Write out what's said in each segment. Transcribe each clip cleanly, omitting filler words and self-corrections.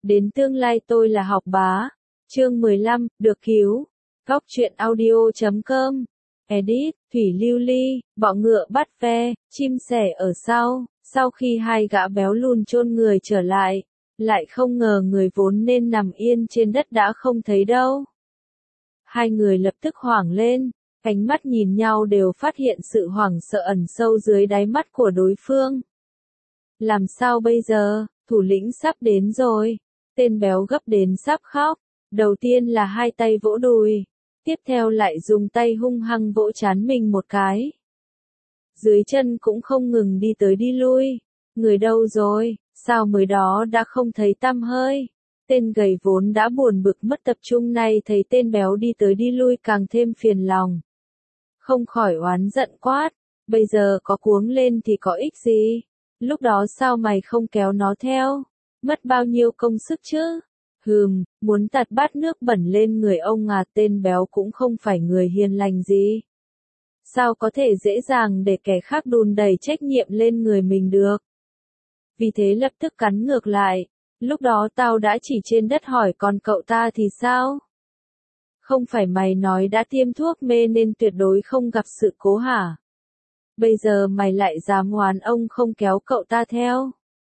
Đến tương lai tôi là học bá. Chương 15, được cứu. Góc truyện audio.com. Edit, Thủy Lưu Ly, bọ ngựa bắt ve, chim sẻ ở sau. Sau khi hai gã béo lùn chôn người trở lại không ngờ người vốn nên nằm yên trên đất đã không thấy đâu. Hai người lập tức hoảng lên, ánh mắt nhìn nhau đều phát hiện sự hoảng sợ ẩn sâu dưới đáy mắt của đối phương. Làm sao bây giờ, thủ lĩnh sắp đến rồi. Tên béo gấp đến sắp khóc. Đầu tiên là hai tay vỗ đùi, tiếp theo lại dùng tay hung hăng vỗ trán mình một cái. Dưới chân cũng không ngừng đi tới đi lui. Người đâu rồi, sao mới đó đã không thấy tăm hơi. Tên gầy vốn đã buồn bực mất tập trung này thấy tên béo đi tới đi lui càng thêm phiền lòng. Không khỏi oán giận quát, bây giờ có cuống lên thì có ích gì, lúc đó sao mày không kéo nó theo, mất bao nhiêu công sức chứ. Muốn tạt bát nước bẩn lên người ông à, tên béo cũng không phải người hiền lành gì. Sao có thể dễ dàng để kẻ khác đùn đẩy trách nhiệm lên người mình được. Vì thế lập tức cắn ngược lại, lúc đó tao đã chỉ trên đất hỏi còn cậu ta thì sao? Không phải mày nói đã tiêm thuốc mê nên tuyệt đối không gặp sự cố hả? Bây giờ mày lại dám oán ông không kéo cậu ta theo.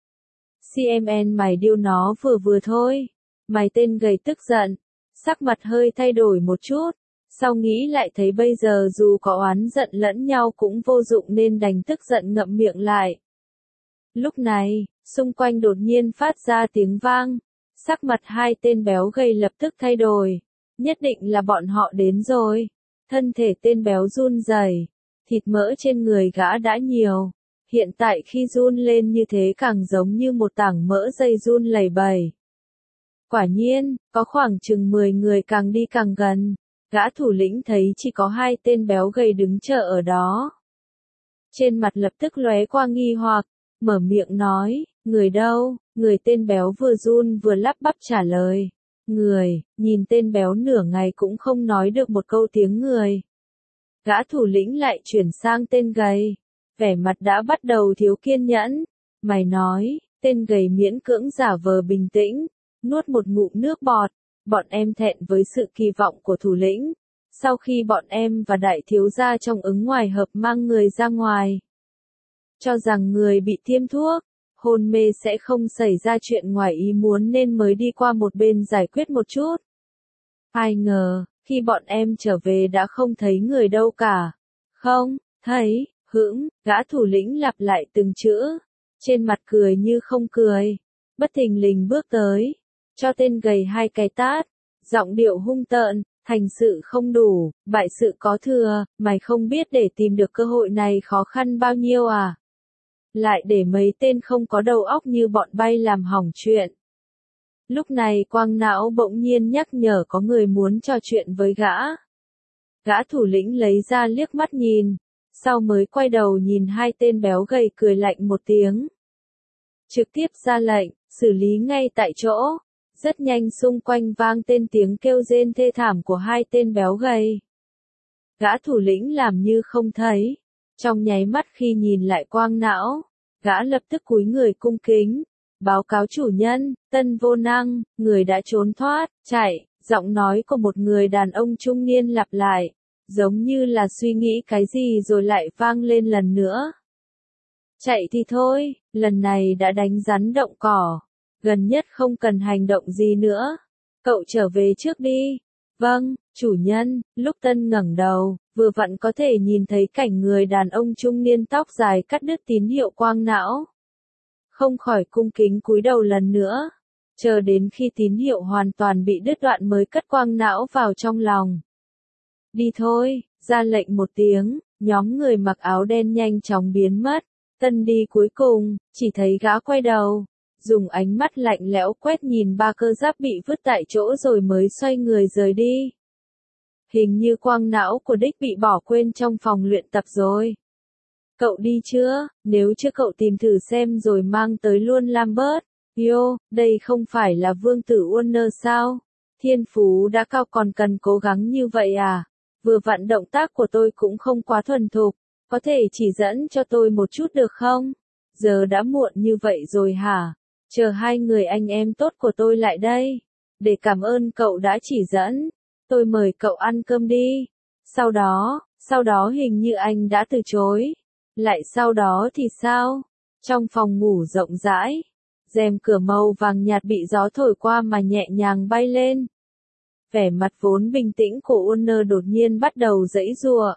CMN mày điêu nó vừa thôi. Mày tên gầy tức giận, sắc mặt hơi thay đổi một chút, sau nghĩ lại thấy bây giờ dù có oán giận lẫn nhau cũng vô dụng nên đành tức giận ngậm miệng lại. Lúc này, xung quanh đột nhiên phát ra tiếng vang, sắc mặt hai tên béo gầy lập tức thay đổi, nhất định là bọn họ đến rồi. Thân thể tên béo run rẩy, thịt mỡ trên người gã đã nhiều, hiện tại khi run lên như thế càng giống như một tảng mỡ dây run lẩy bẩy. Quả nhiên, có khoảng chừng 10 người càng đi càng gần, gã thủ lĩnh thấy chỉ có hai tên béo gầy đứng chờ ở đó. Trên mặt lập tức lóe qua nghi hoặc, mở miệng nói, người đâu, người tên béo vừa run vừa lắp bắp trả lời. Người, nhìn tên béo nửa ngày cũng không nói được một câu tiếng người. Gã thủ lĩnh lại chuyển sang tên gầy, vẻ mặt đã bắt đầu thiếu kiên nhẫn. Mày nói, tên gầy miễn cưỡng giả vờ bình tĩnh. Nuốt một ngụm nước bọt, bọn em thẹn với sự kỳ vọng của thủ lĩnh. Sau khi bọn em và đại thiếu gia trong ứng ngoài hợp mang người ra ngoài, cho rằng người bị tiêm thuốc, hôn mê sẽ không xảy ra chuyện ngoài ý muốn nên mới đi qua một bên giải quyết một chút. Ai ngờ, khi bọn em trở về đã không thấy người đâu cả. Không, thấy, gã thủ lĩnh lặp lại từng chữ, trên mặt cười như không cười, bất thình lình bước tới. Cho tên gầy hai cái tát, giọng điệu hung tợn, thành sự không đủ, bại sự có thừa, mày không biết để tìm được cơ hội này khó khăn bao nhiêu à? Lại để mấy tên không có đầu óc như bọn bay làm hỏng chuyện. Lúc này Quang Não bỗng nhiên nhắc nhở có người muốn trò chuyện với gã. Gã thủ lĩnh lấy ra liếc mắt nhìn, sau mới quay đầu nhìn hai tên béo gầy cười lạnh một tiếng. Trực tiếp ra lệnh, xử lý ngay tại chỗ. Rất nhanh xung quanh vang tên tiếng kêu rên thê thảm của hai tên béo gầy. Gã thủ lĩnh làm như không thấy. Trong nháy mắt khi nhìn lại Quang Não, gã lập tức cúi người cung kính. Báo cáo chủ nhân, Tân Vô Năng, người đã trốn thoát, chạy, giọng nói của một người đàn ông trung niên lặp lại, giống như là suy nghĩ cái gì rồi lại vang lên lần nữa. Chạy thì thôi, lần này đã đánh rắn động cỏ. Gần nhất không cần hành động gì nữa. Cậu trở về trước đi. Vâng, chủ nhân. Lúc Tân ngẩng đầu, vừa vặn có thể nhìn thấy cảnh người đàn ông trung niên tóc dài cắt đứt tín hiệu Quang Não. Không khỏi cung kính cúi đầu lần nữa. Chờ đến khi tín hiệu hoàn toàn bị đứt đoạn mới cất Quang Não vào trong lòng. Đi thôi, ra lệnh một tiếng, nhóm người mặc áo đen nhanh chóng biến mất. Tân đi cuối cùng, chỉ thấy gã quay đầu. Dùng ánh mắt lạnh lẽo quét nhìn ba cơ giáp bị vứt tại chỗ rồi mới xoay người rời đi. Hình như Quang Não của đích bị bỏ quên trong phòng luyện tập rồi. Cậu đi chưa? Nếu chưa cậu tìm thử xem rồi mang tới luôn Lambert. Yo, đây không phải là vương tử Warner sao? Thiên phú đã cao còn cần cố gắng như vậy à? Vừa vặn động tác của tôi cũng không quá thuần thục, có thể chỉ dẫn cho tôi một chút được không? Giờ đã muộn như vậy rồi hả? Chờ hai người anh em tốt của tôi lại đây. Để cảm ơn cậu đã chỉ dẫn. Tôi mời cậu ăn cơm đi. Sau đó hình như anh đã từ chối. Lại sau đó thì sao? Trong phòng ngủ rộng rãi, rèm cửa màu vàng nhạt bị gió thổi qua mà nhẹ nhàng bay lên. Vẻ mặt vốn bình tĩnh của Warner đột nhiên bắt đầu giãy giụa.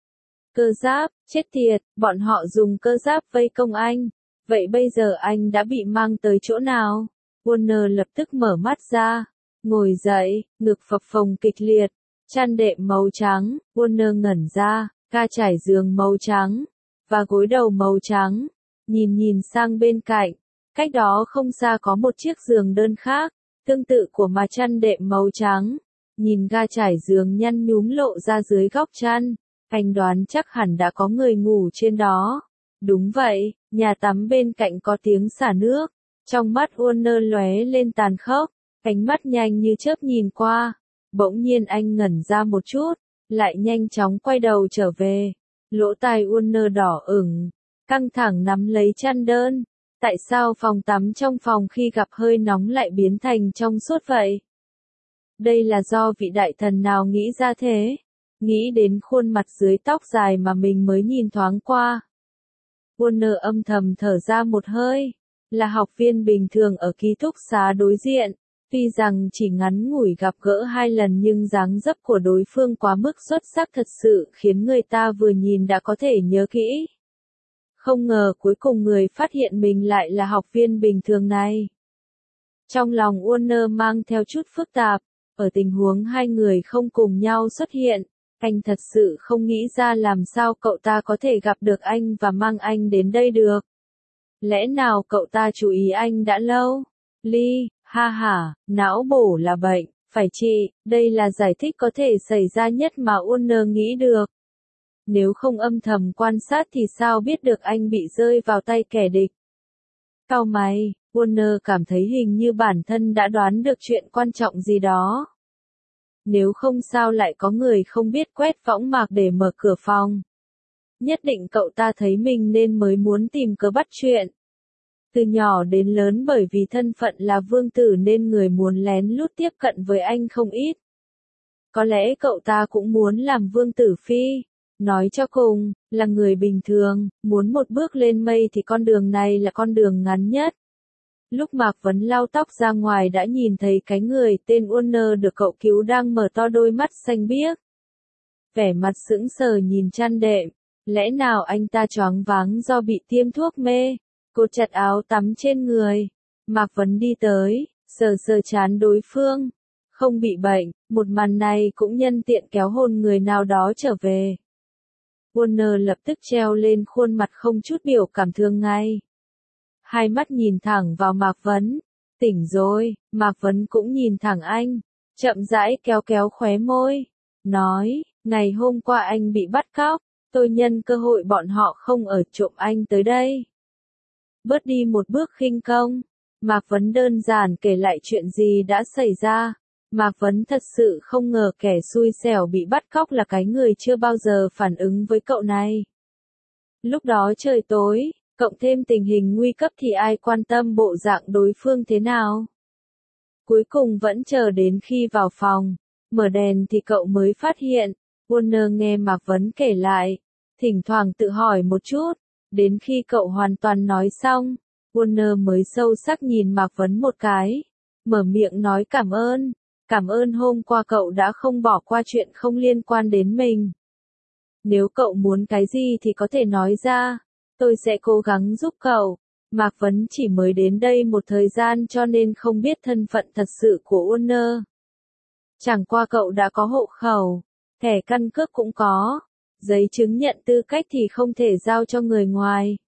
Cơ giáp, chết tiệt, bọn họ dùng cơ giáp vây công anh. Vậy bây giờ anh đã bị mang tới chỗ nào? Warner lập tức mở mắt ra, ngồi dậy, ngực phập phồng kịch liệt, chăn đệm màu trắng, Warner ngẩn ra, ga trải giường màu trắng, và gối đầu màu trắng, nhìn sang bên cạnh, cách đó không xa có một chiếc giường đơn khác, tương tự của mà chăn đệm màu trắng, nhìn ga trải giường nhăn nhúm lộ ra dưới góc chăn, anh đoán chắc hẳn đã có người ngủ trên đó. Đúng vậy, nhà tắm bên cạnh có tiếng xả nước, trong mắt Warner lóe lên tàn khốc, ánh mắt nhanh như chớp nhìn qua, bỗng nhiên anh ngẩn ra một chút, lại nhanh chóng quay đầu trở về, lỗ tai Warner đỏ ửng, căng thẳng nắm lấy chăn đơn, tại sao phòng tắm trong phòng khi gặp hơi nóng lại biến thành trong suốt vậy? Đây là do vị đại thần nào nghĩ ra thế? Nghĩ đến khuôn mặt dưới tóc dài mà mình mới nhìn thoáng qua. Warner âm thầm thở ra một hơi, là học viên bình thường ở ký túc xá đối diện, tuy rằng chỉ ngắn ngủi gặp gỡ 2 lần nhưng dáng dấp của đối phương quá mức xuất sắc thật sự khiến người ta vừa nhìn đã có thể nhớ kỹ. Không ngờ cuối cùng người phát hiện mình lại là học viên bình thường này. Trong lòng Warner mang theo chút phức tạp, ở tình huống hai người không cùng nhau xuất hiện. Anh thật sự không nghĩ ra làm sao cậu ta có thể gặp được anh và mang anh đến đây được. Lẽ nào cậu ta chú ý anh đã lâu? Ly, ha ha, não bổ là bệnh, phải trị, đây là giải thích có thể xảy ra nhất mà Warner nghĩ được. Nếu không âm thầm quan sát thì sao biết được anh bị rơi vào tay kẻ địch? Cau mày, Warner cảm thấy hình như bản thân đã đoán được chuyện quan trọng gì đó. Nếu không sao lại có người không biết quét võng mạc để mở cửa phòng. Nhất định cậu ta thấy mình nên mới muốn tìm cớ bắt chuyện. Từ nhỏ đến lớn bởi vì thân phận là vương tử nên người muốn lén lút tiếp cận với anh không ít. Có lẽ cậu ta cũng muốn làm vương tử phi. Nói cho cùng, là người bình thường, muốn một bước lên mây thì con đường này là con đường ngắn nhất. Lúc Mạc Vấn lau tóc ra ngoài đã nhìn thấy cái người tên Warner được cậu cứu đang mở to đôi mắt xanh biếc. Vẻ mặt sững sờ nhìn chăn đệm, lẽ nào anh ta choáng váng do bị tiêm thuốc mê, cột chặt áo tắm trên người. Mạc Vấn đi tới, sờ trán đối phương, không bị bệnh, một màn này cũng nhân tiện kéo hồn người nào đó trở về. Warner lập tức treo lên khuôn mặt không chút biểu cảm thường ngày. Hai mắt nhìn thẳng vào Mạc Vấn. Tỉnh rồi, Mạc Vấn cũng nhìn thẳng anh. Chậm rãi kéo khóe môi. Nói, ngày hôm qua anh bị bắt cóc. Tôi nhân cơ hội bọn họ không ở trộm anh tới đây. Bớt đi một bước khinh công. Mạc Vấn đơn giản kể lại chuyện gì đã xảy ra. Mạc Vấn thật sự không ngờ kẻ xui xẻo bị bắt cóc là cái người chưa bao giờ phản ứng với cậu này. Lúc đó trời tối. Cộng thêm tình hình nguy cấp thì ai quan tâm bộ dạng đối phương thế nào. Cuối cùng vẫn chờ đến khi vào phòng, mở đèn thì cậu mới phát hiện. Warner nghe Mạc Vấn kể lại, thỉnh thoảng tự hỏi một chút, đến khi cậu hoàn toàn nói xong, Warner mới sâu sắc nhìn Mạc Vấn một cái, mở miệng nói cảm ơn hôm qua cậu đã không bỏ qua chuyện không liên quan đến mình. Nếu cậu muốn cái gì thì có thể nói ra. Tôi sẽ cố gắng giúp cậu. Mạc Vấn chỉ mới đến đây một thời gian cho nên không biết thân phận thật sự của Warner. Chẳng qua cậu đã có hộ khẩu, thẻ căn cước cũng có, giấy chứng nhận tư cách thì không thể giao cho người ngoài.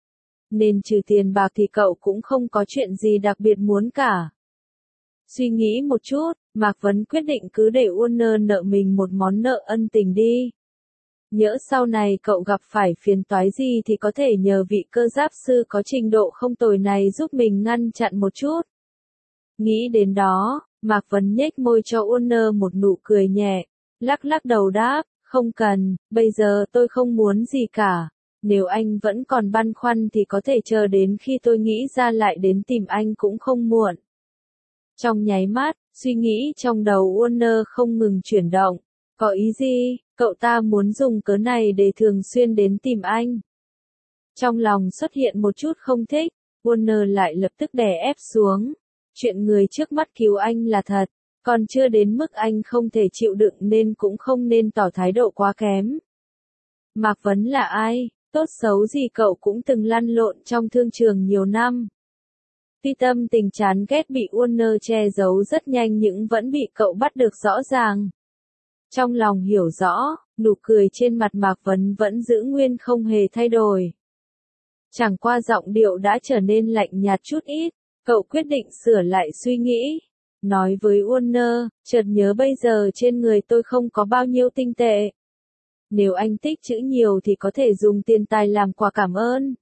Nên trừ tiền bạc thì cậu cũng không có chuyện gì đặc biệt muốn cả. Suy nghĩ một chút, Mạc Vấn quyết định cứ để Warner nợ mình một món nợ ân tình đi. Nhỡ sau này cậu gặp phải phiền toái gì thì có thể nhờ vị cơ giáp sư có trình độ không tồi này giúp mình ngăn chặn một chút. Nghĩ đến đó, Mạc Vấn nhếch môi cho Warner một nụ cười nhẹ, lắc đầu đáp, không cần, bây giờ tôi không muốn gì cả. Nếu anh vẫn còn băn khoăn thì có thể chờ đến khi tôi nghĩ ra lại đến tìm anh cũng không muộn. Trong nháy mắt, suy nghĩ trong đầu Warner không ngừng chuyển động. Có ý gì? Cậu ta muốn dùng cớ này để thường xuyên đến tìm anh. Trong lòng xuất hiện một chút không thích, Warner lại lập tức đè ép xuống. Chuyện người trước mắt cứu anh là thật, còn chưa đến mức anh không thể chịu đựng nên cũng không nên tỏ thái độ quá kém. Mạc Vấn là ai? Tốt xấu gì cậu cũng từng lăn lộn trong thương trường nhiều năm. Tuy tâm tình chán ghét bị Warner che giấu rất nhanh nhưng vẫn bị cậu bắt được rõ ràng. Trong lòng hiểu rõ, nụ cười trên mặt Mạc Vấn vẫn giữ nguyên không hề thay đổi. Chẳng qua giọng điệu đã trở nên lạnh nhạt chút ít, cậu quyết định sửa lại suy nghĩ. Nói với Warner, chợt nhớ bây giờ trên người tôi không có bao nhiêu tinh tệ. Nếu anh tích trữ nhiều thì có thể dùng tiền tài làm quà cảm ơn.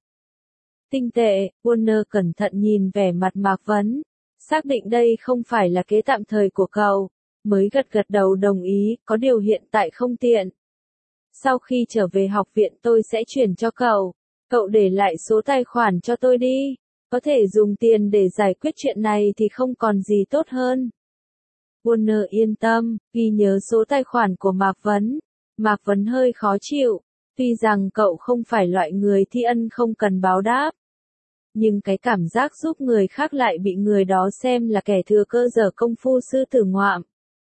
Tinh tệ, Warner cẩn thận nhìn vẻ mặt Mạc Vấn, xác định đây không phải là kế tạm thời của cậu, mới gật gật đầu đồng ý, có điều hiện tại không tiện. Sau khi trở về học viện tôi sẽ chuyển cho cậu, cậu để lại số tài khoản cho tôi đi, có thể dùng tiền để giải quyết chuyện này thì không còn gì tốt hơn. Warner yên tâm, ghi nhớ số tài khoản của Mạc Vấn. Mạc Vấn hơi khó chịu, tuy rằng cậu không phải loại người thi ân không cần báo đáp. Nhưng cái cảm giác giúp người khác lại bị người đó xem là kẻ thừa cơ dở công phu sư tử ngoạm.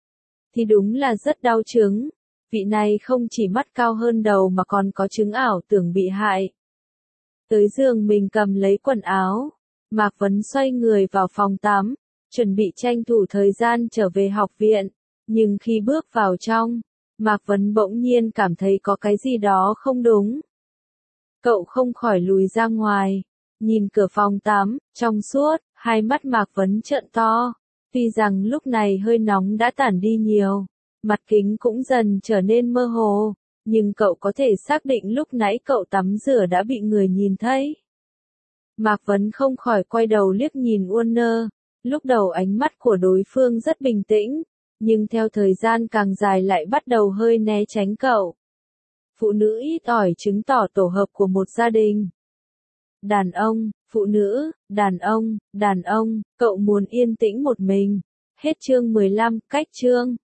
Thì đúng là rất đau chứng, vị này không chỉ mắt cao hơn đầu mà còn có chứng ảo tưởng bị hại. Tới giường mình cầm lấy quần áo, Mạc Vấn xoay người vào phòng tắm, chuẩn bị tranh thủ thời gian trở về học viện, nhưng khi bước vào trong, Mạc Vấn bỗng nhiên cảm thấy có cái gì đó không đúng. Cậu không khỏi lùi ra ngoài, nhìn cửa phòng tắm, trong suốt, hai mắt Mạc Vấn trợn to. Tuy rằng lúc này hơi nóng đã tản đi nhiều, mặt kính cũng dần trở nên mơ hồ, nhưng cậu có thể xác định lúc nãy cậu tắm rửa đã bị người nhìn thấy. Mạc Vấn không khỏi quay đầu liếc nhìn Warner, lúc đầu ánh mắt của đối phương rất bình tĩnh, nhưng theo thời gian càng dài lại bắt đầu hơi né tránh cậu. Phụ nữ ít ỏi chứng tỏ tổ hợp của một gia đình. Đàn ông, phụ nữ, đàn ông, cậu muốn yên tĩnh một mình. Hết chương 15, cách chương.